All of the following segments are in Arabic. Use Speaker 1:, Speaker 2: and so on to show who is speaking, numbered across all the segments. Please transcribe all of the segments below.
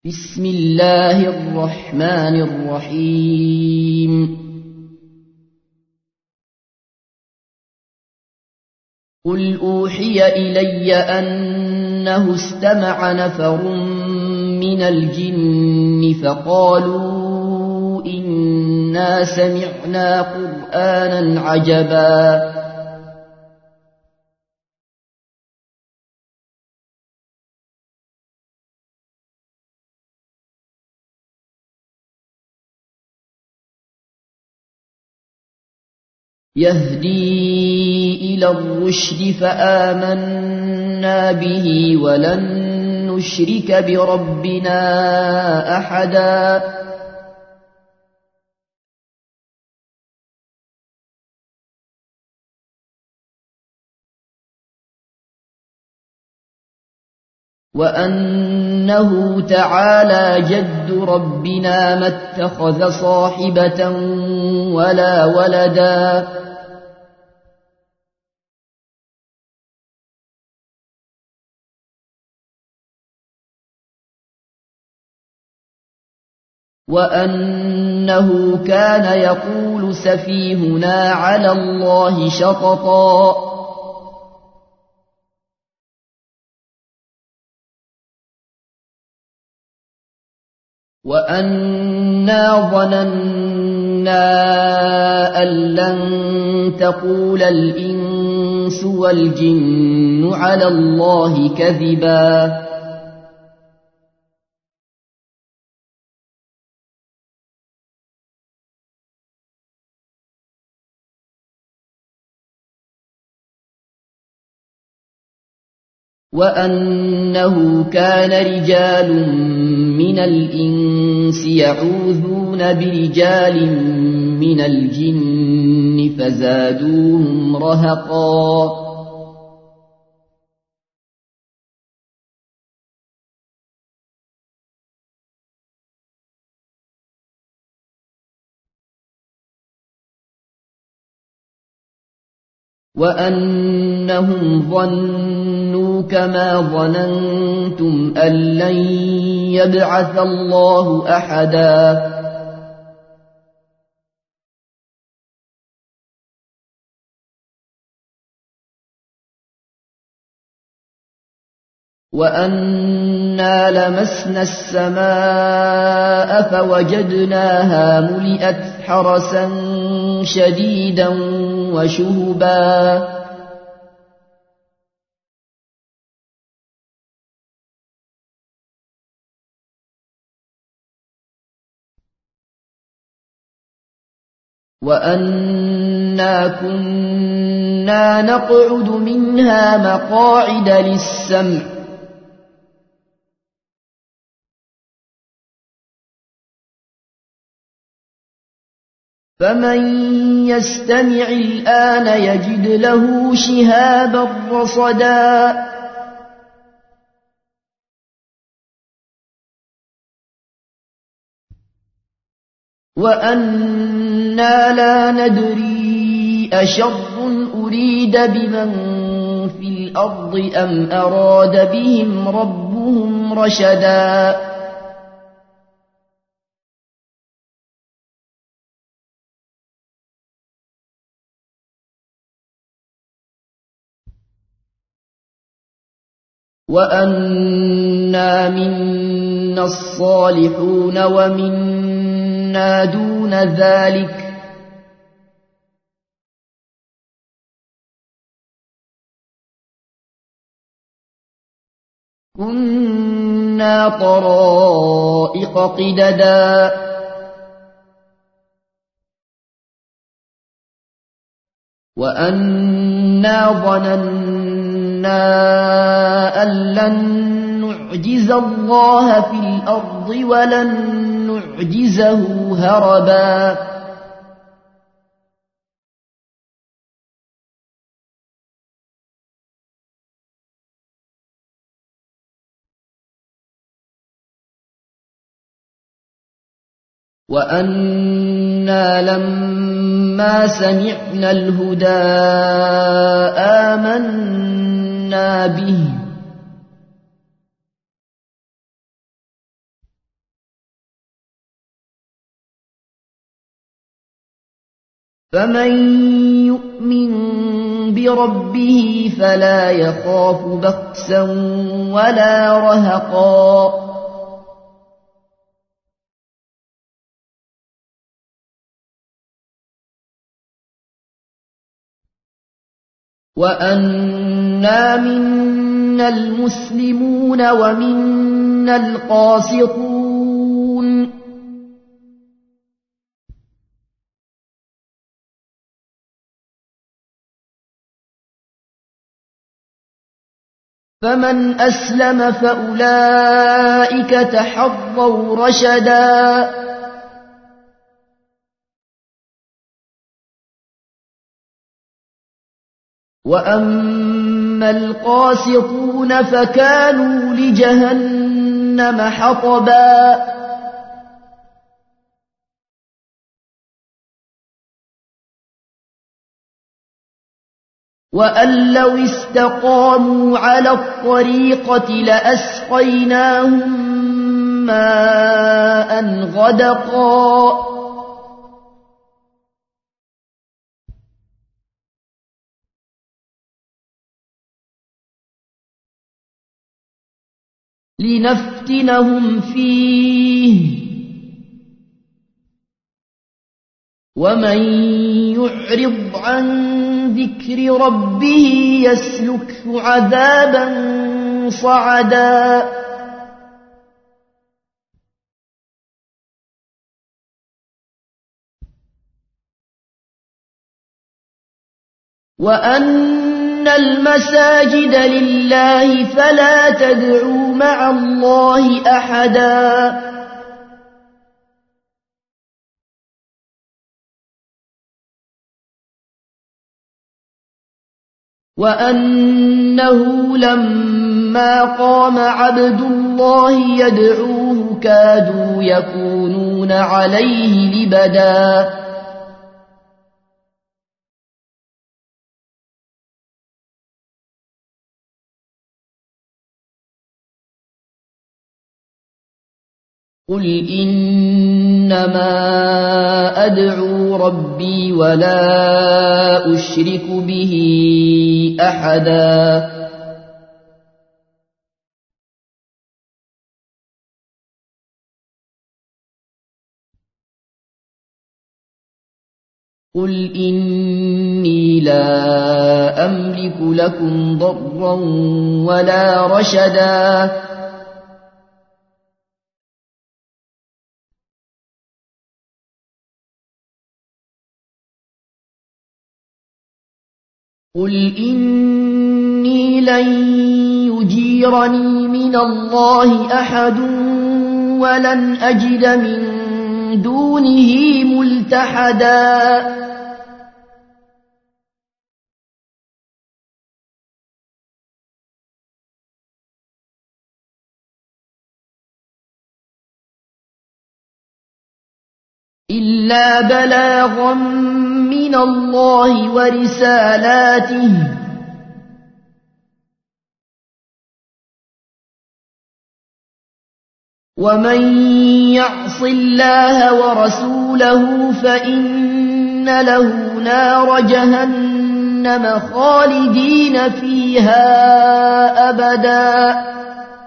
Speaker 1: بسم الله الرحمن الرحيم قل أوحي إلي أنه استمع نفر من الجن فقالوا إنا سمعنا قرآنا عجبا يهدي إلى الرشد فآمنا به ولن نشرك بربنا أحدا وأنه تعالى جد ربنا ما اتخذ صاحبة ولا ولدا وأنه كان يقول سفيهنا على الله شططا وأنا ظننا أن لن تقول الإنس والجن على الله كذبا وأنه كان رجال من الإنس يعوذون برجال من الجن فزادوهم رهقا وأنهم ظنوا كما ظننتم أن لن يبعث الله أحدا وأنا لمسنا السماء فوجدناها ملئت حرسا شديدا وشهبا وأنا كنا نقعد منها مقاعد للسمع فمن يستمع الآن يجد له شهابا رصدا وأنا لا ندري أشر أريد بمن في الأرض أم أراد بهم ربهم رشدا وأنا منا الصالحون ومنا دون ذلك كنا طرائق قددا وأنا ظننا أن لن نعجز الله في الأرض ولن نعجزه هربا وأنا لما سمعنا الهدى آمنا به فمن يؤمن بربه فلا يخاف بخسا ولا رهقا وأنا منا المسلمون ومنا القاسطون فمن أسلم فأولئك تحروا رشدا وأما القاسطون فكانوا لجهنم حطبا وأن لو استقاموا على الطريقة لأسقيناهم ماء غدقا لنفتنهم فيه ومن يعرض عن ذكر ربه يسلكه عذابا صعدا وأن المساجد لله فلا تدعوا مع الله أحدا وأنه لما قام عبد الله يدعوه كادوا يكونون عليه لبدا قل إنما أدعو ربي ولا أشرك به أحدا قل إني لا أملك لكم ضرا ولا رشدا قل إني لن يجيرني من الله أحد ولن أجد من دونه ملتحدا إلا بلاغا من الله ورسالاته ومن يعص الله ورسوله فإن له نار جهنم خالدين فيها أبدا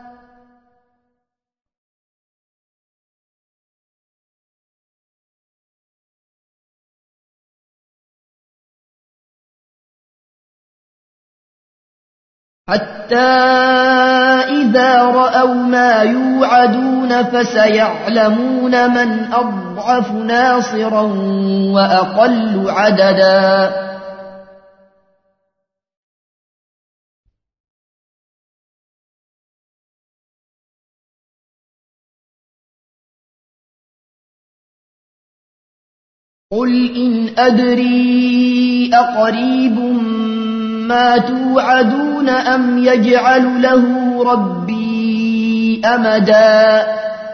Speaker 1: حتى إذا رأوا ما يوعدون فسيعلمون من أضعف ناصرا وأقل عددا قل إن أدري أقريب ما توعدون أم يجعل له ربي أمدا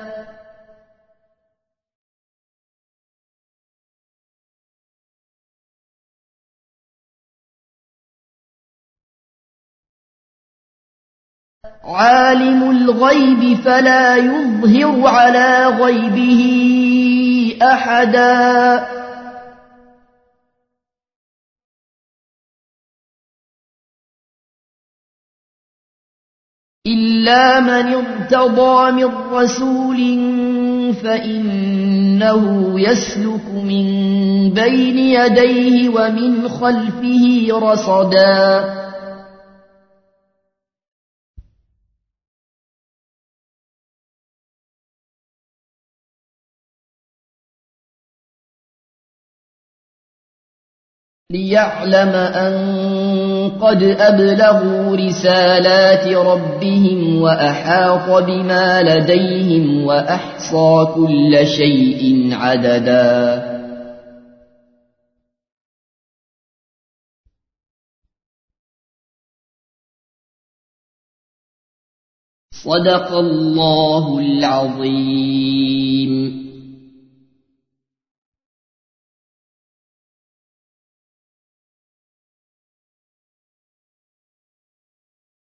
Speaker 1: عالم الغيب فلا يظهر على غيبه أحدا إلا من ارتضى من رسول فإنه يسلك من بين يديه ومن خلفه رصدا ليعلم أن قد أبلغوا رسالات ربهم وأحاط بما لديهم وأحصى كل شيء عددا. صدق الله العظيم.